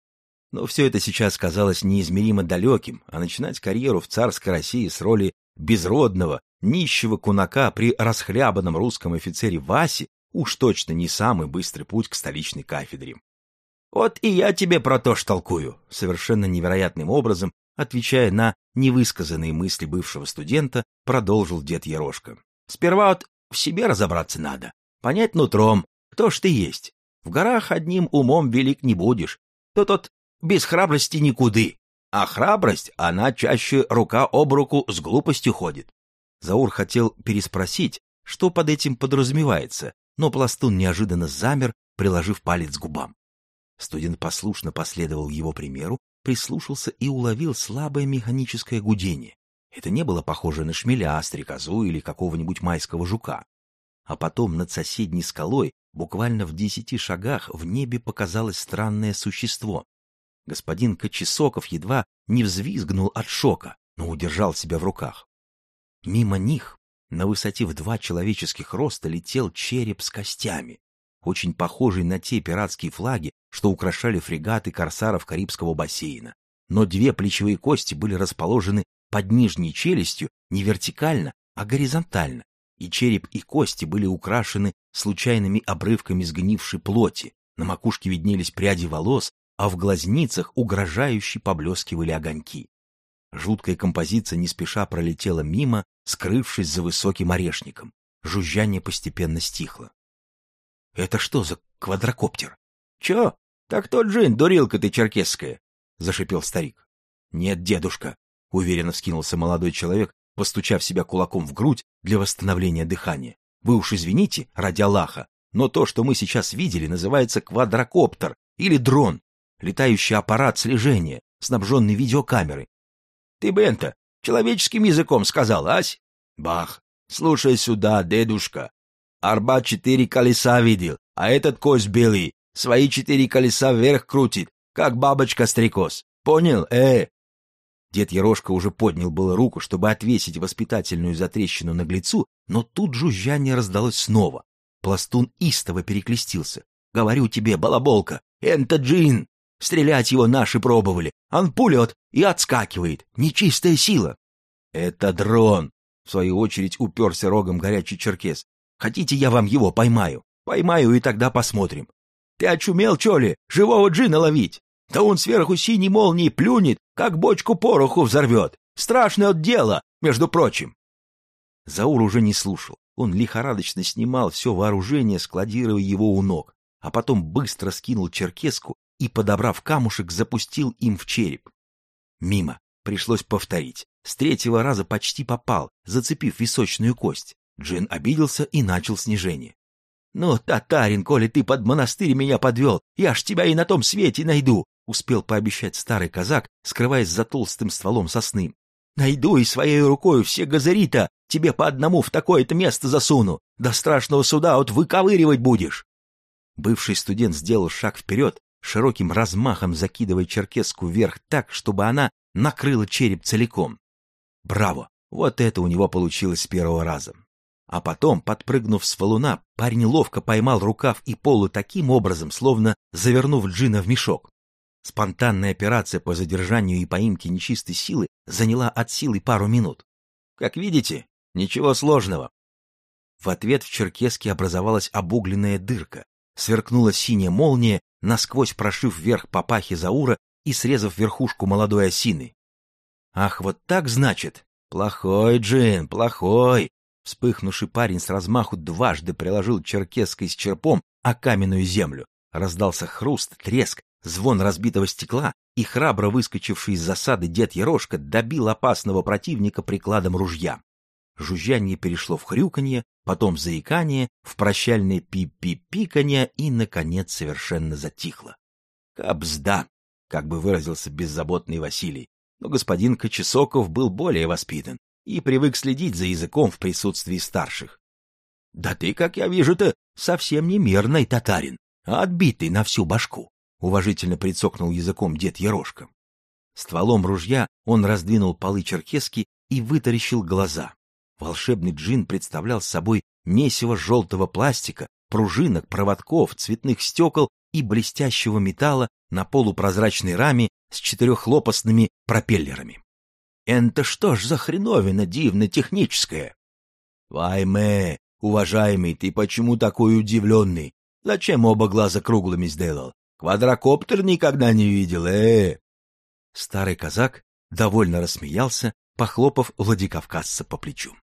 Но все это сейчас казалось неизмеримо далеким, а начинать карьеру в царской России с роли безродного, нищего кунака при расхлябанном русском офицере Васе уж точно не самый быстрый путь к столичной кафедре. «Вот и я тебе про то ж толкую», совершенно невероятным образом, отвечая на невысказанные мысли бывшего студента, продолжил дед Ерошка. «Сперва вот в себе разобраться надо, понять нутром, кто ж ты есть. В горах одним умом велик не будешь, тут без храбрости никуды, а храбрость, она чаще рука об руку с глупостью ходит». Заур хотел переспросить, что под этим подразумевается, но пластун неожиданно замер, приложив палец к губам. Студент послушно последовал его примеру, прислушался и уловил слабое механическое гудение. Это не было похоже на шмеля, стрекозу или какого-нибудь майского жука. А потом над соседней скалой, буквально в 10 шагах, в небе показалось странное существо. Господин Кочесоков едва не взвизгнул от шока, но удержал себя в руках. Мимо них, на высоте в 2 человеческих роста, летел череп с костями, очень похожий на те пиратские флаги, что украшали фрегаты корсаров Карибского бассейна. Но 2 плечевые кости были расположены под нижней челюстью не вертикально, а горизонтально, и череп и кости были украшены случайными обрывками сгнившей плоти, на макушке виднелись пряди волос, а в глазницах угрожающе поблескивали огоньки. Жуткая композиция не спеша пролетела мимо, скрывшись за высоким орешником. Жужжание постепенно стихло. — Это что за квадрокоптер? — Чё? Так тот джин, дурилка ты черкесская, — зашипел старик. — Нет, дедушка, — уверенно вскинулся молодой человек, постучав себя кулаком в грудь для восстановления дыхания. — Вы уж извините, ради Аллаха, но то, что мы сейчас видели, называется квадрокоптер или дрон, летающий аппарат слежения, снабженный видеокамерой. — Ты бы это человеческим языком сказал, ась? — Бах, слушай сюда, дедушка. Арба 4 колеса видел, А этот кость белый свои 4 колеса вверх крутит, как бабочка-стрекоз. Понял, Дед Ерошка уже поднял было руку, чтобы отвесить воспитательную затрещину наглецу, но тут жужжание раздалось снова. Пластун истово перекрестился. «Говорю тебе, балаболка, это джин! Стрелять его наши пробовали, он пулет и отскакивает, нечистая сила!» «Это дрон!» — в свою очередь уперся рогом горячий черкес. «Хотите, я вам его поймаю? Поймаю, и тогда посмотрим». «Ты очумел, чё ли, живого джина ловить? Да он сверху синей молнией плюнет, как бочку пороху взорвет. Страшное дело, между прочим!» Заур уже не слушал. Он лихорадочно снимал все вооружение, складируя его у ног, а потом быстро скинул черкеску и, подобрав камушек, запустил им в череп. Мимо. Пришлось повторить. С 3-го раза почти попал, зацепив височную кость. Джин обиделся и начал снижение. «Ну, татарин, коли ты под монастырь меня подвел, я ж тебя и на том свете найду!» — успел пообещать старый казак, скрываясь за толстым стволом сосны. «Найду и своей рукой все газыри-то тебе по одному в такое-то место засуну. До страшного суда от выковыривать будешь!» Бывший студент сделал шаг вперед, широким размахом закидывая черкеску вверх так, чтобы она накрыла череп целиком. Браво! Вот это у него получилось с 1-го раза. А потом, подпрыгнув с валуна, парень ловко поймал рукав и полу таким образом, словно завернув джина в мешок. Спонтанная операция по задержанию и поимке нечистой силы заняла от силы пару минут. Как видите, ничего сложного. В ответ в черкеске образовалась обугленная дырка, сверкнула синяя молния, насквозь прошив вверх папахи Заура и срезав верхушку молодой осины. «Ах, вот так, значит? Плохой джин, плохой!» Вспыхнувший парень с размаху дважды приложил черкеской с черпом о каменную землю. Раздался хруст, треск, звон разбитого стекла, и храбро выскочивший из засады дед Ерошка добил опасного противника прикладом ружья. Жужжание перешло в хрюканье, потом в заикание, в прощальное пи-пи-пиканье и, наконец, совершенно затихло. «Кабзда!» — как бы выразился беззаботный Василий. Но господин Кочесоков был более воспитан и привык следить за языком в присутствии старших. — Да ты, как я вижу-то, совсем не мирный татарин, а отбитый на всю башку, — уважительно прицокнул языком дед Ерошка. Стволом ружья он раздвинул полы черкески и вытаращил глаза. Волшебный джин представлял собой месиво желтого пластика, пружинок, проводков, цветных стекол и блестящего металла на полупрозрачной раме с 4-лопастными пропеллерами. «Это что ж за хреновина дивно-техническая?» «Вайме, уважаемый, ты почему такой удивленный? Зачем оба глаза круглыми сделал? Квадрокоптер никогда не видел, Старый казак довольно рассмеялся, похлопав Владикавказца по плечу.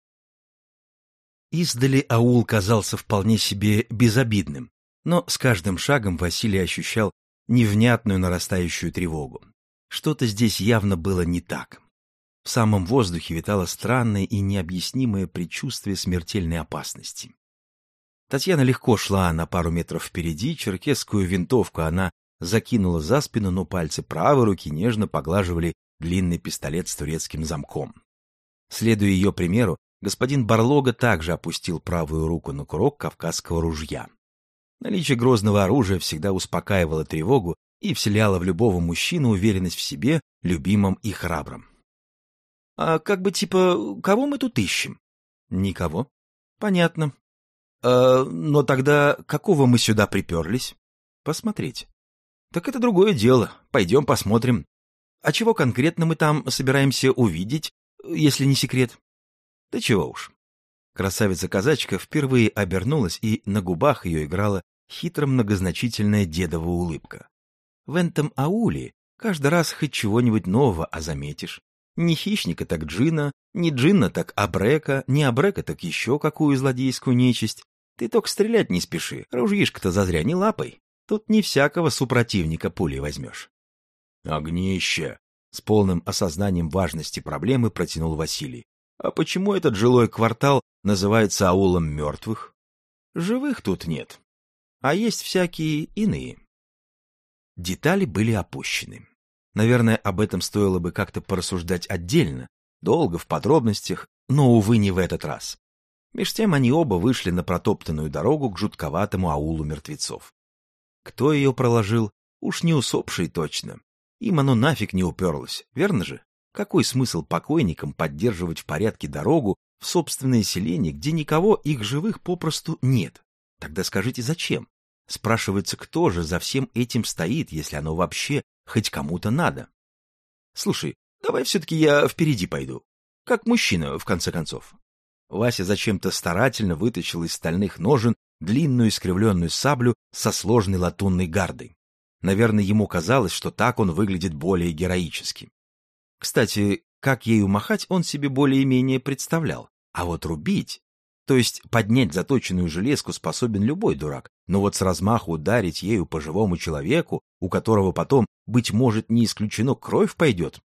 Издали аул казался вполне себе безобидным, но с каждым шагом Василий ощущал невнятную нарастающую тревогу. Что-то здесь явно было не так. В самом воздухе витало странное и необъяснимое предчувствие смертельной опасности. Татьяна легко шла на пару метров впереди, черкесскую винтовку она закинула за спину, но пальцы правой руки нежно поглаживали длинный пистолет с турецким замком. Следуя ее примеру, господин Барлога также опустил правую руку на курок кавказского ружья. Наличие грозного оружия всегда успокаивало тревогу и вселяло в любого мужчину уверенность в себе, любимом и храбром. — А как бы типа, кого мы тут ищем? — Никого. — Понятно. — Но тогда какого мы сюда приперлись? — Посмотреть. — Так это другое дело. Пойдем посмотрим. А чего конкретно мы там собираемся увидеть, если не секрет? — Да чего уж. Красавица-казачка впервые обернулась, и на губах ее играла хитро многозначительная дедова улыбка. В этом ауле каждый раз хоть чего-нибудь нового, а заметишь. Не хищника, так джина, не джинна, так абрека, не абрека, так еще какую злодейскую нечисть. Ты только стрелять не спеши, ружьишко-то зазря не лапай. Тут не всякого супротивника пулей возьмешь. Огнище! С полным осознанием важности проблемы протянул Василий. А почему этот жилой квартал называется аулом мертвых? Живых тут нет, а есть всякие иные. Детали были опущены. Наверное, об этом стоило бы как-то порассуждать отдельно, долго, в подробностях, но, увы, не в этот раз. Меж тем они оба вышли на протоптанную дорогу к жутковатому аулу мертвецов. Кто ее проложил? Уж не усопший точно. Им оно нафиг не уперлось, верно же? Какой смысл покойникам поддерживать в порядке дорогу в собственное селение, где никого их живых попросту нет? Тогда скажите, зачем? Спрашивается, кто же за всем этим стоит, если оно вообще хоть кому-то надо? Слушай, давай все-таки я впереди пойду. Как мужчина, в конце концов. Вася зачем-то старательно вытащил из стальных ножен длинную искривленную саблю со сложной латунной гардой. Наверное, ему казалось, что так он выглядит более героически. Кстати, как ею махать он себе более-менее представлял. А вот рубить, то есть поднять заточенную железку, способен любой дурак, но вот с размаху ударить ею по живому человеку, у которого потом, быть может, не исключено, кровь пойдет.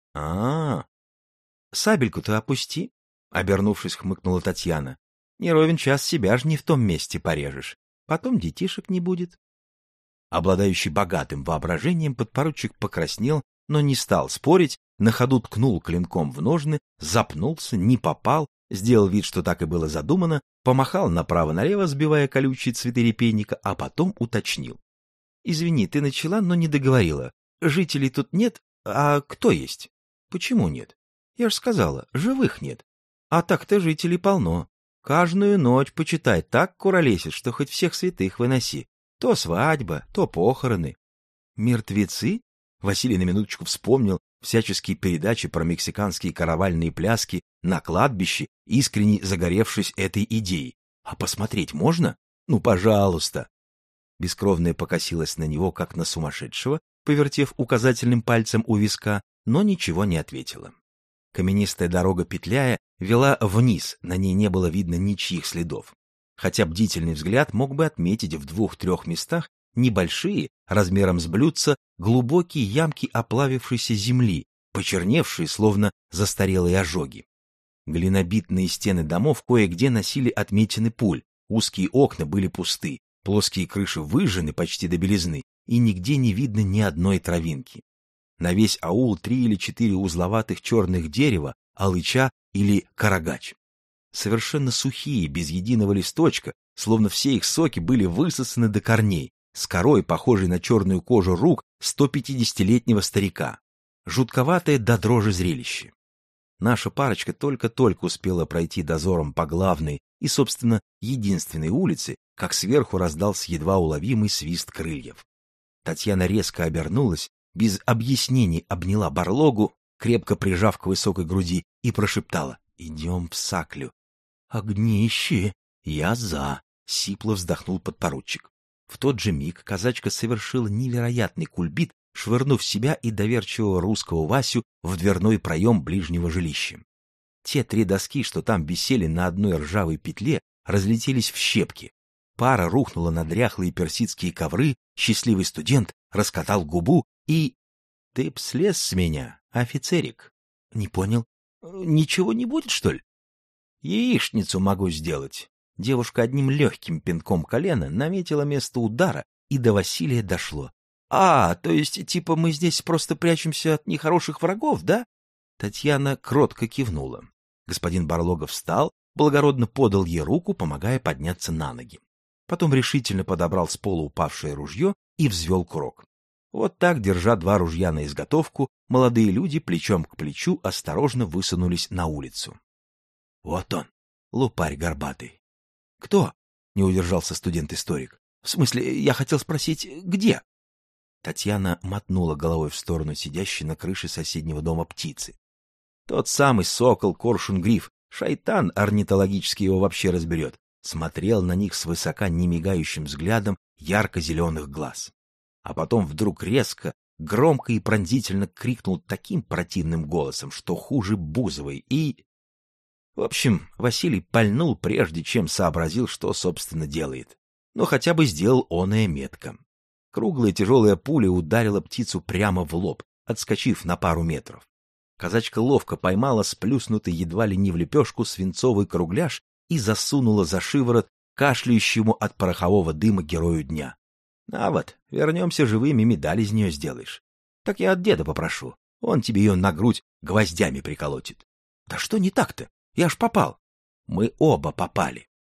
Сабельку-то опусти, — обернувшись, хмыкнула Татьяна. Не ровен час себя ж не в том месте порежешь. Потом детишек не будет. Обладающий богатым воображением, подпоручик покраснел, но не стал спорить, на ходу ткнул клинком в ножны, запнулся, не попал, сделал вид, что так и было задумано, помахал направо-налево, сбивая колючие цветы репейника, а потом уточнил. — Извини, ты начала, но не договорила. Жителей тут нет, а кто есть? — Почему нет? Я ж сказала, живых нет. А так-то жителей полно. Каждую ночь, почитай, так куролесит, что хоть всех святых выноси. То свадьба, то похороны. Мертвецы? Василий на минуточку вспомнил всяческие передачи про мексиканские карнавальные пляски на кладбище, искренне загоревшись этой идеей. А посмотреть можно? Ну, пожалуйста. Бескровная покосилась на него, как на сумасшедшего, повертев указательным пальцем у виска, но ничего не ответила. Каменистая дорога, петляя, вела вниз, на ней не было видно ничьих следов. Хотя бдительный взгляд мог бы отметить в 2-3 местах небольшие, размером с блюдца, глубокие ямки оплавившейся земли, почерневшие, словно застарелые ожоги. Глинобитные стены домов кое-где носили отметины пуль, узкие окна были пусты, плоские крыши выжжены почти до белизны, и нигде не видно ни одной травинки. На весь аул 3 или 4 узловатых черных дерева, алыча или карагач. Совершенно сухие, без единого листочка, словно все их соки были высосаны до корней, с корой, похожей на черную кожу рук 150-летнего старика. Жутковатое до дрожи зрелище. Наша парочка только-только успела пройти дозором по главной и, собственно, единственной улице, как сверху раздался едва уловимый свист крыльев. Татьяна резко обернулась, без объяснений обняла барлогу, крепко прижав к высокой груди, и прошептала: «Идем в Саклю». «Огнище! Я за!» — сипло вздохнул подпоручик. В тот же миг казачка совершила невероятный кульбит, швырнув себя и доверчивого русского Васю в дверной проем ближнего жилища. Те 3 доски, что там висели на одной ржавой петле, разлетелись в щепки. Пара рухнула на дряхлые персидские ковры, счастливый студент раскатал губу и... — Ты б слез с меня, офицерик. — Не понял. — Ничего не будет, что ли? — Яичницу могу сделать. Девушка одним легким пинком колена наметила место удара, и до Василия дошло. — А, то есть, типа, мы здесь просто прячемся от нехороших врагов, да? Татьяна кротко кивнула. Господин Барлогов встал, благородно подал ей руку, помогая подняться на ноги. Потом решительно подобрал с пола упавшее ружье и взвел курок. Вот так, держа 2 ружья на изготовку, молодые люди плечом к плечу осторожно высунулись на улицу. — Вот он, лупарь горбатый. — Кто? — не удержался студент-историк. — В смысле, я хотел спросить, где? Татьяна мотнула головой в сторону сидящей на крыше соседнего дома птицы. Тот самый сокол-коршун-гриф, шайтан орнитологический его вообще разберет, смотрел на них свысока немигающим взглядом ярко-зеленых глаз. А потом вдруг резко, громко и пронзительно крикнул таким противным голосом, что хуже Бузовой, и... В общем, Василий пальнул, прежде чем сообразил, что, собственно, делает. Но хотя бы сделал оное метко. Круглая тяжелая пуля ударила птицу прямо в лоб, отскочив на пару метров. Казачка ловко поймала сплюснутый едва ли не в лепешку свинцовый кругляш и засунула за шиворот кашляющему от порохового дыма герою дня. А вот, вернемся живыми, медаль из нее сделаешь. Так я от деда попрошу, он тебе ее на грудь гвоздями приколотит. Да что не так-то? Я ж попал. Мы оба попали.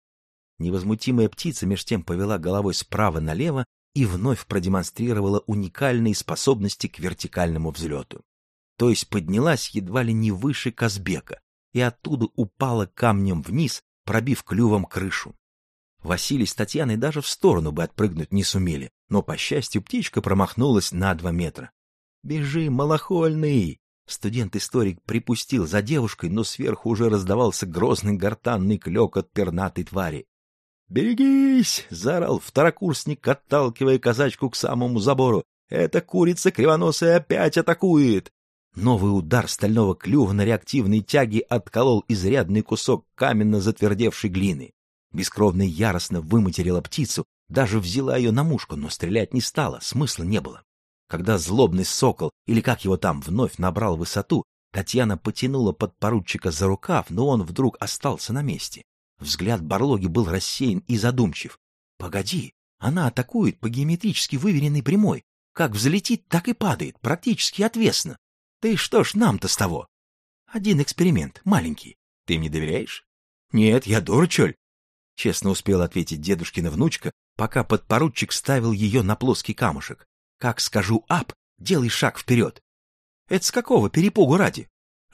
Невозмутимая птица меж тем повела головой справа налево и вновь продемонстрировала уникальные способности к вертикальному взлету. То есть поднялась едва ли не выше Казбека и оттуда упала камнем вниз, пробив клювом крышу. Василий с Татьяной даже в сторону бы отпрыгнуть не сумели, но, по счастью, птичка промахнулась на 2 метра. «Бежи, малохольный!» Студент-историк припустил за девушкой, но сверху уже раздавался грозный гортанный клёкот пернатой твари. «Берегись!» — заорал второкурсник, отталкивая казачку к самому забору. «Эта курица кривоносая опять атакует!» Новый удар стального клюва на реактивной тяге отколол изрядный кусок каменно затвердевшей глины. Бескровно яростно выматерила птицу, даже взяла ее на мушку, но стрелять не стала, смысла не было. Когда злобный сокол, или как его там, вновь набрал высоту, Татьяна потянула подпоручика за рукав, но он вдруг остался на месте. Взгляд Барлоги был рассеян и задумчив. «Погоди, она атакует по геометрически выверенной прямой. Как взлетит, так и падает, практически отвесно. Да и что ж нам-то с того? Один эксперимент, маленький. Ты мне доверяешь?» «Нет, я дурачоль», — честно успела ответить дедушкина внучка, пока подпоручик ставил ее на плоский камушек. «Как скажу «ап», делай шаг вперед». «Это с какого перепугу ради?»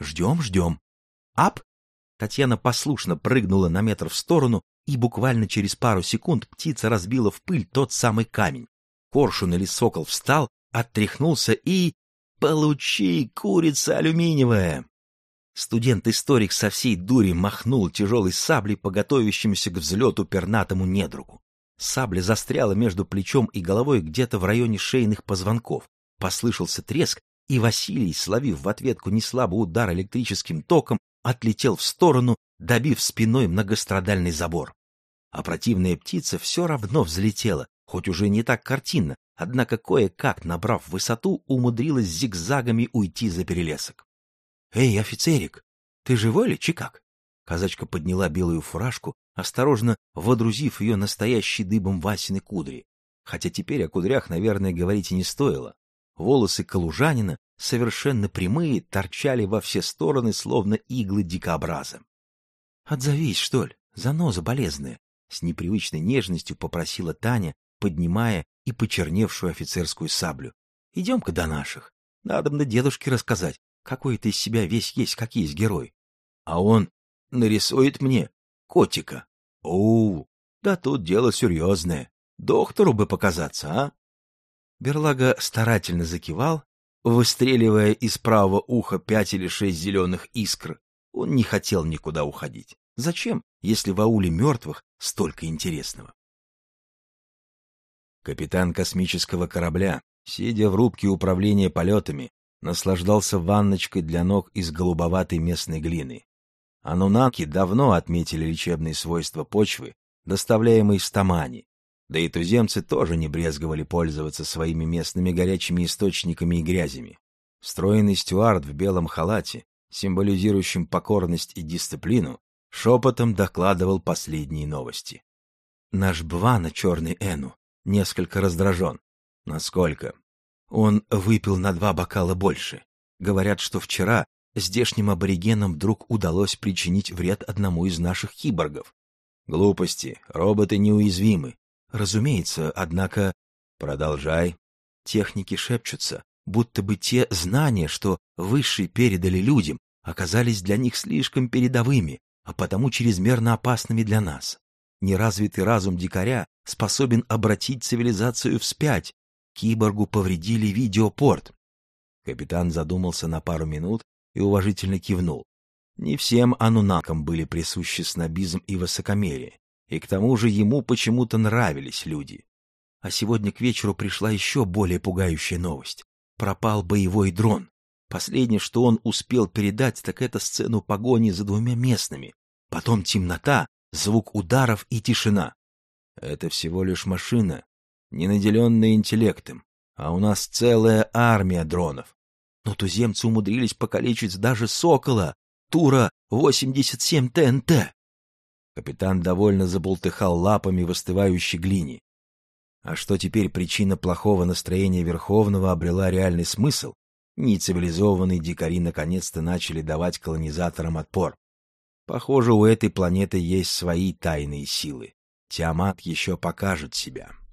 «Ждем. Ап!» Татьяна послушно прыгнула на метр в сторону, и буквально через пару секунд птица разбила в пыль тот самый камень. Коршун или сокол встал, оттряхнулся и... «Получи, курица алюминиевая!» Студент-историк со всей дури махнул тяжелой саблей по готовящемуся к взлету пернатому недругу. Сабля застряла между плечом и головой где-то в районе шейных позвонков. Послышался треск, и Василий, словив в ответку неслабый удар электрическим током, отлетел в сторону, добив спиной многострадальный забор. А противная птица все равно взлетела, хоть уже не так картинно, однако кое-как, набрав высоту, умудрилась зигзагами уйти за перелесок. «Эй, офицерик, ты живой ли, чи как?» Казачка подняла белую фуражку, осторожно водрузив ее настоящей дыбом Васины кудри. Хотя теперь о кудрях, наверное, говорить и не стоило. Волосы калужанина, совершенно прямые, торчали во все стороны, словно иглы дикобраза. «Отзовись, что ли, заноза болезная!» — с непривычной нежностью попросила Таня, поднимая и почерневшую офицерскую саблю. «Идем-ка до наших. Надо мне дедушке рассказать, какой ты из себя весь есть, как есть герой. А он нарисует мне котика. Оу, да тут дело серьезное. Доктору бы показаться, а?» Берлага старательно закивал, выстреливая из правого уха 5 или 6 зеленых искр. Он не хотел никуда уходить. Зачем, если в ауле мертвых столько интересного? Капитан космического корабля, сидя в рубке управления полетами, наслаждался ванночкой для ног из голубоватой местной глины. Анунаки давно отметили лечебные свойства почвы, доставляемой из Тамани, да и туземцы тоже не брезговали пользоваться своими местными горячими источниками и грязями. Стройный стюард в белом халате, символизирующим покорность и дисциплину, шепотом докладывал последние новости. Наш Бвана, черный Эну, несколько раздражен. Насколько? Он выпил на 2 бокала больше. Говорят, что вчера здешним аборигенам вдруг удалось причинить вред одному из наших киборгов. Глупости, роботы неуязвимы. Разумеется, однако... Продолжай. Техники шепчутся, будто бы те знания, что высшие передали людям, оказались для них слишком передовыми, а потому чрезмерно опасными для нас. Неразвитый разум дикаря способен обратить цивилизацию вспять. Киборгу повредили видеопорт. Капитан задумался на пару минут и уважительно кивнул. Не всем анунакам были присущи снобизм и высокомерие, и к тому же ему почему-то нравились люди. А сегодня к вечеру пришла еще более пугающая новость. Пропал боевой дрон. Последнее, что он успел передать, так это сцену погони за 2 местными. Потом темнота, звук ударов и тишина. Это всего лишь машина, не наделенная интеллектом, а у нас целая армия дронов. Но туземцы умудрились покалечить даже сокола, Тура-87 ТНТ. Капитан довольно забултыхал лапами в остывающей глине. А что теперь причина плохого настроения Верховного обрела реальный смысл, нецивилизованные дикари наконец-то начали давать колонизаторам отпор. Похоже, у этой планеты есть свои тайные силы. Тиамат еще покажет себя.